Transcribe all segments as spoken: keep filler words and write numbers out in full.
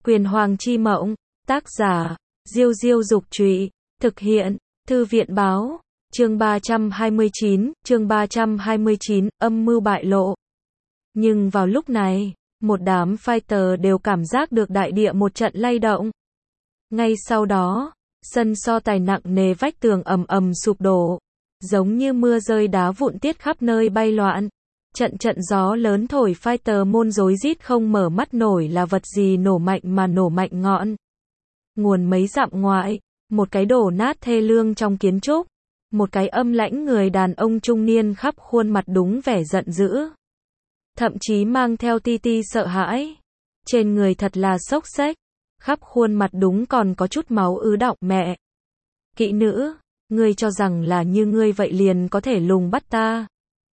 Quyền Hoàng chi mộng, tác giả, Diêu Diêu Dục Trụy, thực hiện, Thư viện Báo, chương ba trăm hai mươi chín, chương ba trăm hai mươi chín, âm mưu bại lộ. Nhưng vào lúc này, một đám fighter đều cảm giác được đại địa một trận lay động. Ngay sau đó, sân so tài nặng nề vách tường ầm ầm sụp đổ, giống như mưa rơi đá vụn tiết khắp nơi bay loạn. Trận trận gió lớn thổi fighter môn rối rít không mở mắt nổi là vật gì nổ mạnh mà nổ mạnh ngọn. Nguồn mấy dặm ngoại, một cái đổ nát thê lương trong kiến trúc, một cái âm lãnh người đàn ông trung niên khắp khuôn mặt đúng vẻ giận dữ. Thậm chí mang theo ti ti sợ hãi. Trên người thật là xốc xếch, khắp khuôn mặt đúng còn có chút máu ứ đọng. Mẹ! Kỹ nữ, ngươi cho rằng là như ngươi vậy liền có thể lùng bắt ta.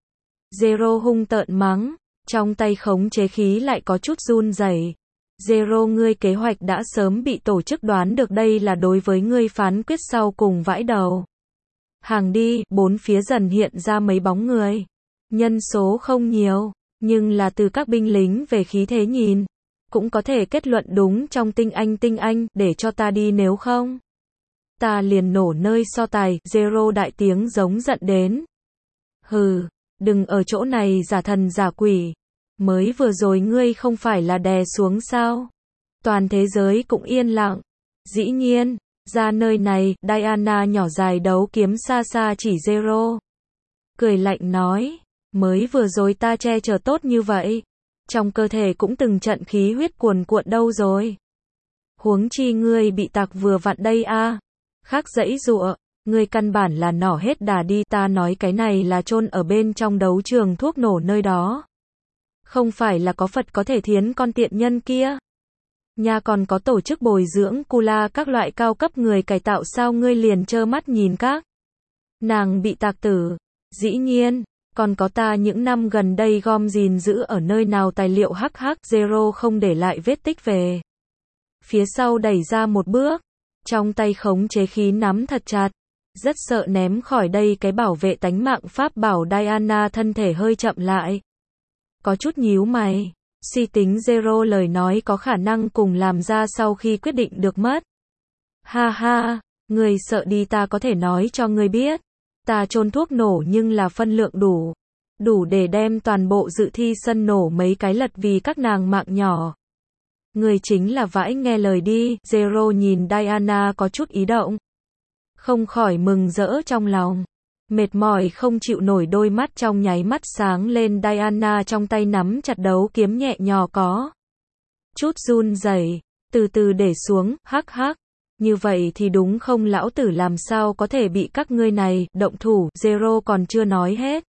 Zero hung tợn mắng, trong tay khống chế khí lại có chút run rẩy. Zero, ngươi kế hoạch đã sớm bị tổ chức đoán được, đây là đối với ngươi phán quyết sau cùng vãi đầu. Hàng đi, bốn phía dần hiện ra mấy bóng người. Nhân số không nhiều, nhưng là từ các binh lính về khí thế nhìn, cũng có thể kết luận đúng trong tinh anh tinh anh, để cho ta đi nếu không. Ta liền nổ nơi so tài, Zero đại tiếng giống giận đến. Hừ, đừng ở chỗ này giả thần giả quỷ. Mới vừa rồi ngươi không phải là đè xuống sao? Toàn thế giới cũng yên lặng. Dĩ nhiên, ra nơi này, Diana nhỏ dài đấu kiếm xa xa chỉ Zero. Cười lạnh nói, mới vừa rồi ta che chở tốt như vậy. Trong cơ thể cũng từng trận khí huyết cuồn cuộn đâu rồi. Huống chi ngươi bị tạc vừa vặn đây a. À. Khác dãy dụa, ngươi căn bản là nỏ hết đà đi, ta nói cái này là chôn ở bên trong đấu trường thuốc nổ nơi đó. Không phải là có Phật có thể thiến con tiện nhân kia. Nhà còn có tổ chức bồi dưỡng Kula các loại cao cấp người cải tạo sao ngươi liền trơ mắt nhìn các nàng bị tạc tử. Dĩ nhiên, còn có ta những năm gần đây gom gìn giữ ở nơi nào tài liệu hắc hắc. Zero không để lại vết tích về phía sau đẩy ra một bước, trong tay khống chế khí nắm thật chặt, rất sợ ném khỏi đây cái bảo vệ tánh mạng pháp bảo. Diana thân thể hơi chậm lại, có chút nhíu mày, suy tính Zero lời nói có khả năng cùng làm ra sau khi quyết định được mất. Ha ha, người sợ đi, ta có thể nói cho ngươi biết, ta chôn thuốc nổ nhưng là phân lượng đủ, đủ để đem toàn bộ dự thi sân nổ mấy cái lật vì các nàng mạng nhỏ. Người chính là vãi nghe lời đi. Zero nhìn Diana có chút ý động, không khỏi mừng rỡ trong lòng. Mệt mỏi không chịu nổi, đôi mắt trong nháy mắt sáng lên. Diana trong tay nắm chặt đấu kiếm nhẹ nhò có chút run rẩy, từ từ để xuống, hắc hắc. Như vậy thì đúng không, lão tử làm sao có thể bị các ngươi này động thủ. Zero còn chưa nói hết,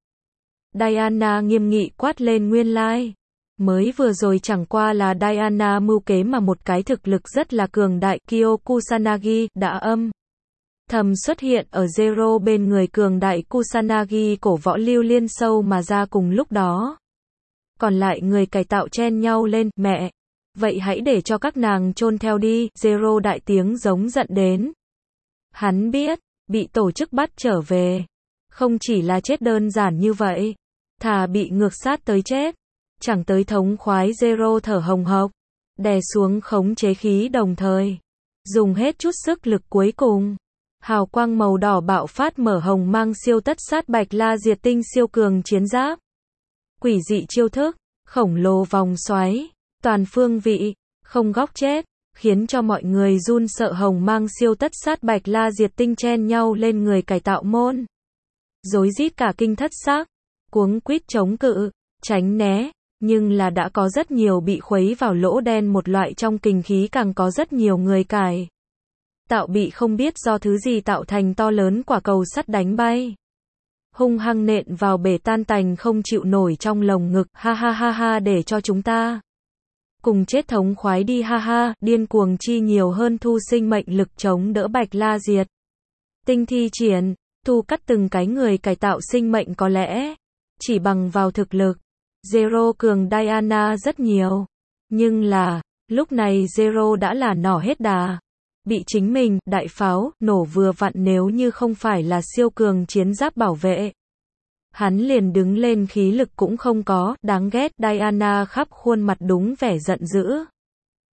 Diana nghiêm nghị quát lên, nguyên lai mới vừa rồi chẳng qua là Diana mưu kế mà một cái thực lực rất là cường đại Kyo Kusanagi đã âm thầm xuất hiện ở Zero bên người. Cường đại Kusanagi cổ võ lưu liên sâu mà ra. Cùng lúc đó, còn lại người cải tạo chen nhau lên, mẹ, vậy hãy để cho các nàng chôn theo đi. Zero đại tiếng giống giận đến. Hắn biết, bị tổ chức bắt trở về, không chỉ là chết đơn giản như vậy, thà bị ngược sát tới chết, chẳng tới thống khoái. Zero thở hồng hộc, đè xuống khống chế khí, đồng thời dùng hết chút sức lực cuối cùng. Hào quang màu đỏ bạo phát, mở hồng mang siêu tất sát bạch la diệt tinh siêu cường chiến giáp. Quỷ dị chiêu thức, khổng lồ vòng xoáy, toàn phương vị, không góc chết, khiến cho mọi người run sợ. Hồng mang siêu tất sát bạch la diệt tinh chen nhau lên người cải tạo môn, rối rít cả kinh thất xác, cuống quýt chống cự, tránh né, nhưng là đã có rất nhiều bị khuấy vào lỗ đen một loại trong kình khí, càng có rất nhiều người cải tạo bị không biết do thứ gì tạo thành to lớn quả cầu sắt đánh bay, hung hăng nện vào bể tan tành không chịu nổi trong lồng ngực. Ha ha ha ha, để cho chúng ta cùng chết thống khoái đi. Ha ha, điên cuồng chi nhiều hơn thu sinh mệnh lực chống đỡ bạch la diệt tinh thi triển, thu cắt từng cái người cải tạo sinh mệnh. Có lẽ chỉ bằng vào thực lực, Zero cường Diana rất nhiều, nhưng là lúc này Zero đã là nỏ hết đà, bị chính mình đại pháo nổ vừa vặn. Nếu như không phải là siêu cường chiến giáp bảo vệ, hắn liền đứng lên khí lực cũng không có. Đáng ghét. Diana khắp khuôn mặt đúng vẻ giận dữ.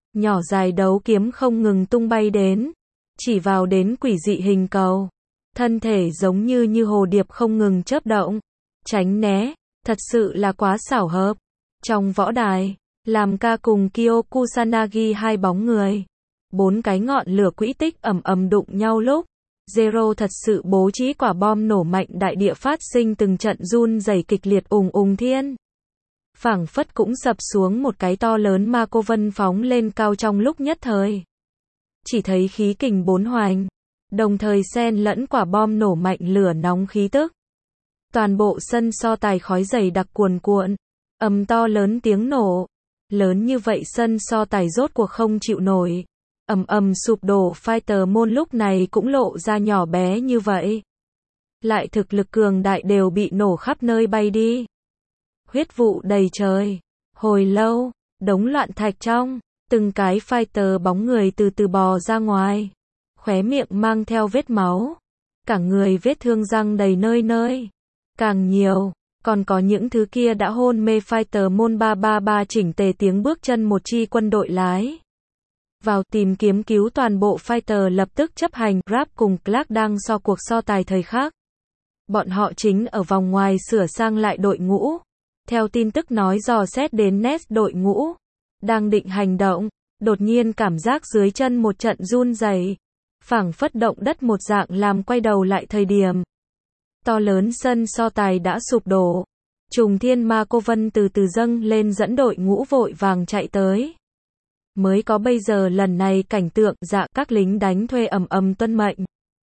Nhỏ dài đấu kiếm không ngừng tung bay đến, chỉ vào đến quỷ dị hình cầu. Thân thể giống như như hồ điệp không ngừng chớp động, tránh né, thật sự là quá xảo hợp. Trong võ đài, làm ca cùng Kyo Kusanagi hai bóng người. Bốn cái ngọn lửa quỹ tích ầm ầm đụng nhau lúc Zero thật sự bố trí quả bom nổ mạnh đại địa phát sinh từng trận run rẩy kịch liệt ùng ùng thiên. Phảng phất cũng sập xuống một cái to lớn ma cô vân phóng lên cao trong lúc nhất thời. Chỉ thấy khí kình bốn hoành, đồng thời xen lẫn quả bom nổ mạnh lửa nóng khí tức. Toàn bộ sân so tài khói dày đặc cuồn cuộn, ầm to lớn tiếng nổ. Lớn như vậy sân so tài rốt cuộc không chịu nổi. Ầm ầm sụp đổ fighter môn lúc này cũng lộ ra nhỏ bé như vậy. Lại thực lực cường đại đều bị nổ khắp nơi bay đi. Huyết vụ đầy trời. Hồi lâu, đống loạn thạch trong, từng cái fighter bóng người từ từ bò ra ngoài. Khóe miệng mang theo vết máu. Cả người vết thương răng đầy nơi nơi. Càng nhiều, còn có những thứ kia đã hôn mê fighter môn ba ba ba chỉnh tề tiếng bước chân một chi quân đội lái vào tìm kiếm cứu toàn bộ fighter lập tức chấp hành. Grab cùng Clark đang so cuộc so tài thời khắc. Bọn họ chính ở vòng ngoài sửa sang lại đội ngũ. Theo tin tức nói dò xét đến Nest đội ngũ đang định hành động, đột nhiên cảm giác dưới chân một trận run rẩy, phảng phất động đất một dạng làm quay đầu lại thời điểm. To lớn sân so tài đã sụp đổ. Trùng thiên ma cô vân từ từ dâng lên dẫn đội ngũ vội vàng chạy tới. Mới có bây giờ lần này cảnh tượng dạ các lính đánh thuê ầm ầm tuân mệnh.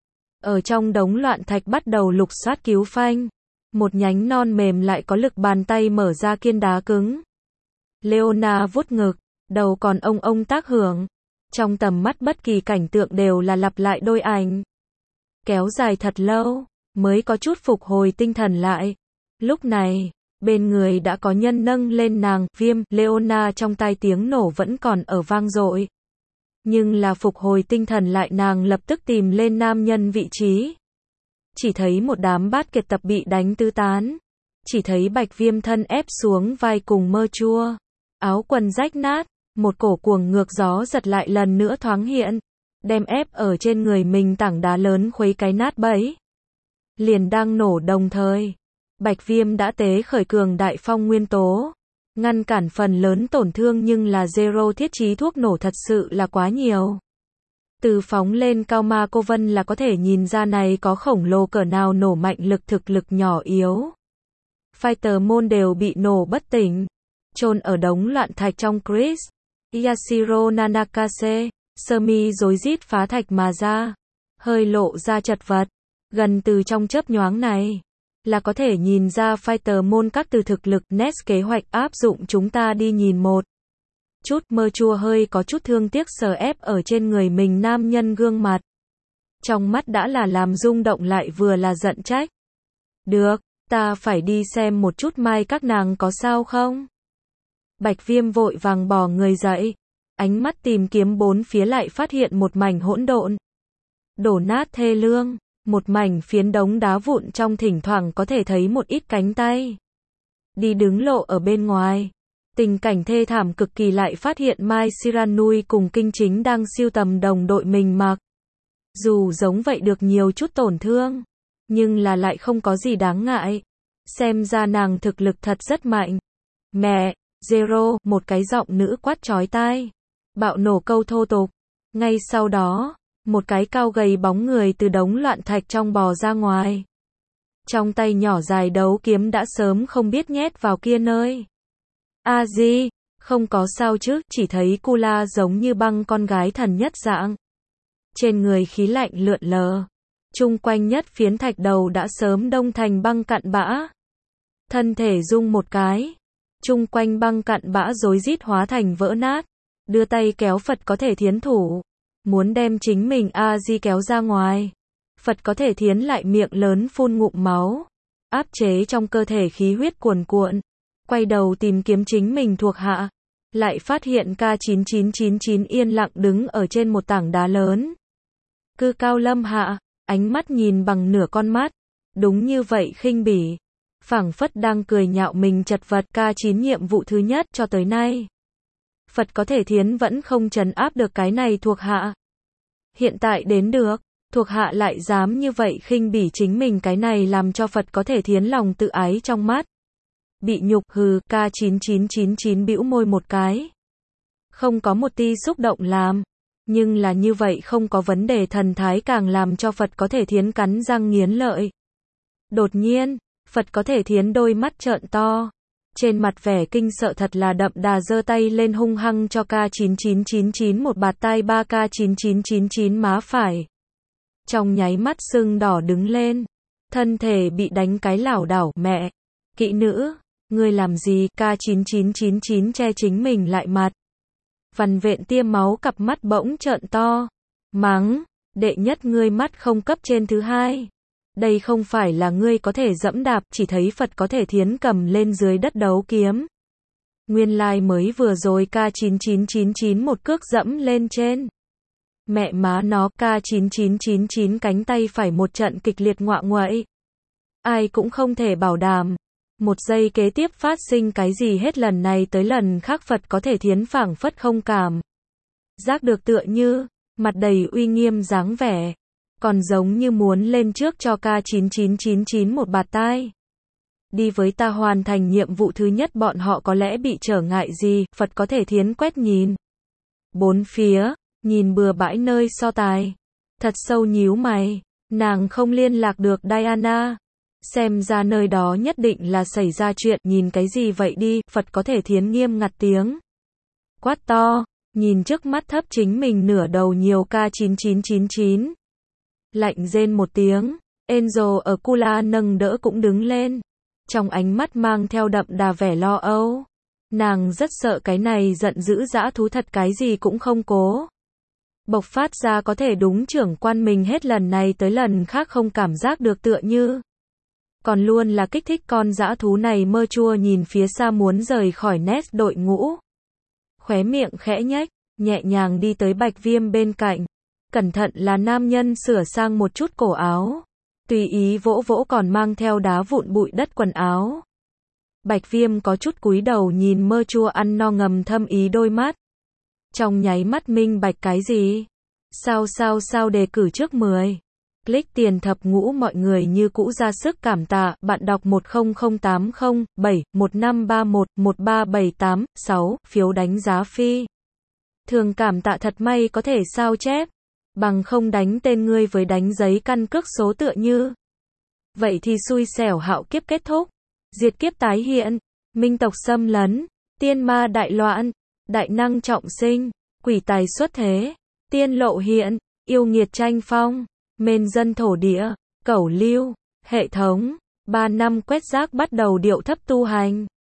Ở trong đống loạn thạch bắt đầu lục soát cứu phanh. Một nhánh non mềm lại có lực bàn tay mở ra kiên đá cứng. Leona vuốt ngực, đầu còn ông ông tác hưởng. Trong tầm mắt bất kỳ cảnh tượng đều là lặp lại đôi ảnh. Kéo dài thật lâu, mới có chút phục hồi tinh thần lại. Lúc này, bên người đã có nhân nâng lên nàng, viêm, Leona trong tai tiếng nổ vẫn còn ở vang dội. Nhưng là phục hồi tinh thần lại nàng lập tức tìm lên nam nhân vị trí. Chỉ thấy một đám bát kiệt tập bị đánh tứ tán. Chỉ thấy bạch viêm thân ép xuống vai cùng mơ chua. Áo quần rách nát, một cổ cuồng ngược gió giật lại lần nữa thoáng hiện. Đem ép ở trên người mình tảng đá lớn khuấy cái nát bẫy. Liền đang nổ đồng thời. Bạch viêm đã tế khởi cường đại phong nguyên tố. Ngăn cản phần lớn tổn thương nhưng là Zero thiết trí thuốc nổ thật sự là quá nhiều. Từ phóng lên cao ma cô vân là có thể nhìn ra này có khổng lồ cỡ nào nổ mạnh lực thực lực nhỏ yếu. Fighter môn đều bị nổ bất tỉnh. Chôn ở đống loạn thạch trong Chris. Yashiro Nanakase. Sơ mi rối rít phá thạch mà ra. Hơi lộ ra chật vật. Gần từ trong chớp nhoáng này. Là có thể nhìn ra fighter môn các từ thực lực. Nest kế hoạch áp dụng chúng ta đi nhìn một chút. Mơ chua hơi có chút thương tiếc sờ ép ở trên người mình nam nhân gương mặt. Trong mắt đã là làm rung động lại vừa là giận trách. Được, ta phải đi xem một chút mai các nàng có sao không? Bạch viêm vội vàng bò người dậy. Ánh mắt tìm kiếm bốn phía lại phát hiện một mảnh hỗn độn. Đổ nát thê lương. Một mảnh phiến đống đá vụn trong thỉnh thoảng có thể thấy một ít cánh tay. Đi đứng lộ ở bên ngoài. Tình cảnh thê thảm cực kỳ lại phát hiện Mai Shiranui cùng Kinh Chính đang siêu tầm đồng đội mình mặc. Dù giống vậy được nhiều chút tổn thương. Nhưng là lại không có gì đáng ngại. Xem ra nàng thực lực thật rất mạnh. Mẹ, Zero, một cái giọng nữ quát chói tai. Bạo nổ câu thô tục. Ngay sau đó, một cái cao gầy bóng người từ đống loạn thạch trong bò ra ngoài. Trong tay nhỏ dài đấu kiếm đã sớm không biết nhét vào kia nơi. A Di, không có sao chứ, chỉ thấy Kula giống như băng con gái thần nhất dạng. Trên người khí lạnh lượn lờ. Chung quanh nhất phiến thạch đầu đã sớm đông thành băng cặn bã. Thân thể rung một cái. Chung quanh băng cặn bã rối rít hóa thành vỡ nát. Đưa tay kéo Phật có thể thiến thủ. Muốn đem chính mình A Di kéo ra ngoài. Phật có thể thiến lại miệng lớn phun ngụm máu. Áp chế trong cơ thể khí huyết cuồn cuộn. Quay đầu tìm kiếm chính mình thuộc hạ. Lại phát hiện K chín chín chín chín yên lặng đứng ở trên một tảng đá lớn. Cư cao lâm hạ, ánh mắt nhìn bằng nửa con mắt. Đúng như vậy khinh bỉ. Phảng phất đang cười nhạo mình chật vật. K chín nhiệm vụ thứ nhất cho tới nay. Phật có thể thiến vẫn không trấn áp được cái này thuộc hạ. Hiện tại đến được, thuộc hạ lại dám như vậy khinh bỉ chính mình, cái này làm cho Phật có thể thiến lòng tự ái trong mắt. Bị nhục, hừ, K chín chín chín chín bĩu môi một cái. Không có một ti xúc động làm. Nhưng là như vậy không có vấn đề thần thái càng làm cho Phật có thể thiến cắn răng nghiến lợi. Đột nhiên, Phật có thể thiến đôi mắt trợn to. Trên mặt vẻ kinh sợ thật là đậm đà, giơ tay lên hung hăng cho K chín chín chín chín một bạt tai, ba K chín chín chín chín má phải. Trong nháy mắt sưng đỏ đứng lên. Thân thể bị đánh cái lảo đảo, mẹ. Kỵ nữ, ngươi làm gì? K chín chín chín chín che chính mình lại mặt. Vằn vện tiêm máu cặp mắt bỗng trợn to. Mắng, đệ nhất ngươi mắt không cấp trên thứ hai. Đây không phải là ngươi có thể dẫm đạp, chỉ thấy Phật có thể thiến cầm lên dưới đất đấu kiếm. Nguyên lai mới vừa rồi K chín chín chín chín một cước dẫm lên trên. Mẹ má nó, K chín chín chín chín cánh tay phải một trận kịch liệt ngoạ nguậy. Ai cũng không thể bảo đảm. Một giây kế tiếp phát sinh cái gì hết, lần này tới lần khác Phật có thể thiến phảng phất không cảm giác được, tựa như mặt đầy uy nghiêm dáng vẻ, còn giống như muốn lên trước cho K chín chín chín chín một bạt tai. Đi với ta hoàn thành nhiệm vụ thứ nhất, bọn họ có lẽ bị trở ngại gì? Phật có thể thiến quét nhìn bốn phía, nhìn bừa bãi nơi so tài, thật sâu nhíu mày. Nàng không liên lạc được Diana. Xem ra nơi đó nhất định là xảy ra chuyện, nhìn cái gì vậy đi? Phật có thể thiến nghiêm ngặt tiếng quát to, nhìn trước mắt thấp chính mình nửa đầu nhiều K chín chín chín chín. Lạnh rên một tiếng, Angel ở Kula nâng đỡ cũng đứng lên. Trong ánh mắt mang theo đậm đà vẻ lo âu. Nàng rất sợ cái này giận dữ dã thú thật cái gì cũng không cố bộc phát ra, có thể đúng trưởng quan mình hết lần này tới lần khác không cảm giác được, tựa như còn luôn là kích thích con dã thú này mơ chua nhìn phía xa muốn rời khỏi nét đội ngũ. Khóe miệng khẽ nhếch, nhẹ nhàng đi tới Bạch Viêm bên cạnh. Cẩn thận là nam nhân sửa sang một chút cổ áo. Tùy ý vỗ vỗ còn mang theo đá vụn bụi đất quần áo. Bạch Viêm có chút cúi đầu nhìn mơ chua ăn no ngầm thâm ý đôi mắt. Trong nháy mắt minh bạch cái gì? Sao sao sao đề cử trước mười. Click tiền thập ngũ, mọi người như cũ ra sức cảm tạ. Bạn đọc một không không tám không bảy một năm ba một một ba bảy tám sáu, phiếu đánh giá phi thường cảm tạ thật, may có thể sao chép, bằng không đánh tên ngươi với đánh giấy căn cước số tựa như. Vậy thì xui xẻo, hạo kiếp kết thúc, diệt kiếp tái hiện, minh tộc xâm lấn, tiên ma đại loạn, đại năng trọng sinh, quỷ tài xuất thế, tiên lộ hiện, yêu nghiệt tranh phong, mên dân thổ địa, cẩu lưu, hệ thống, ba năm quét rác bắt đầu điệu thấp tu hành.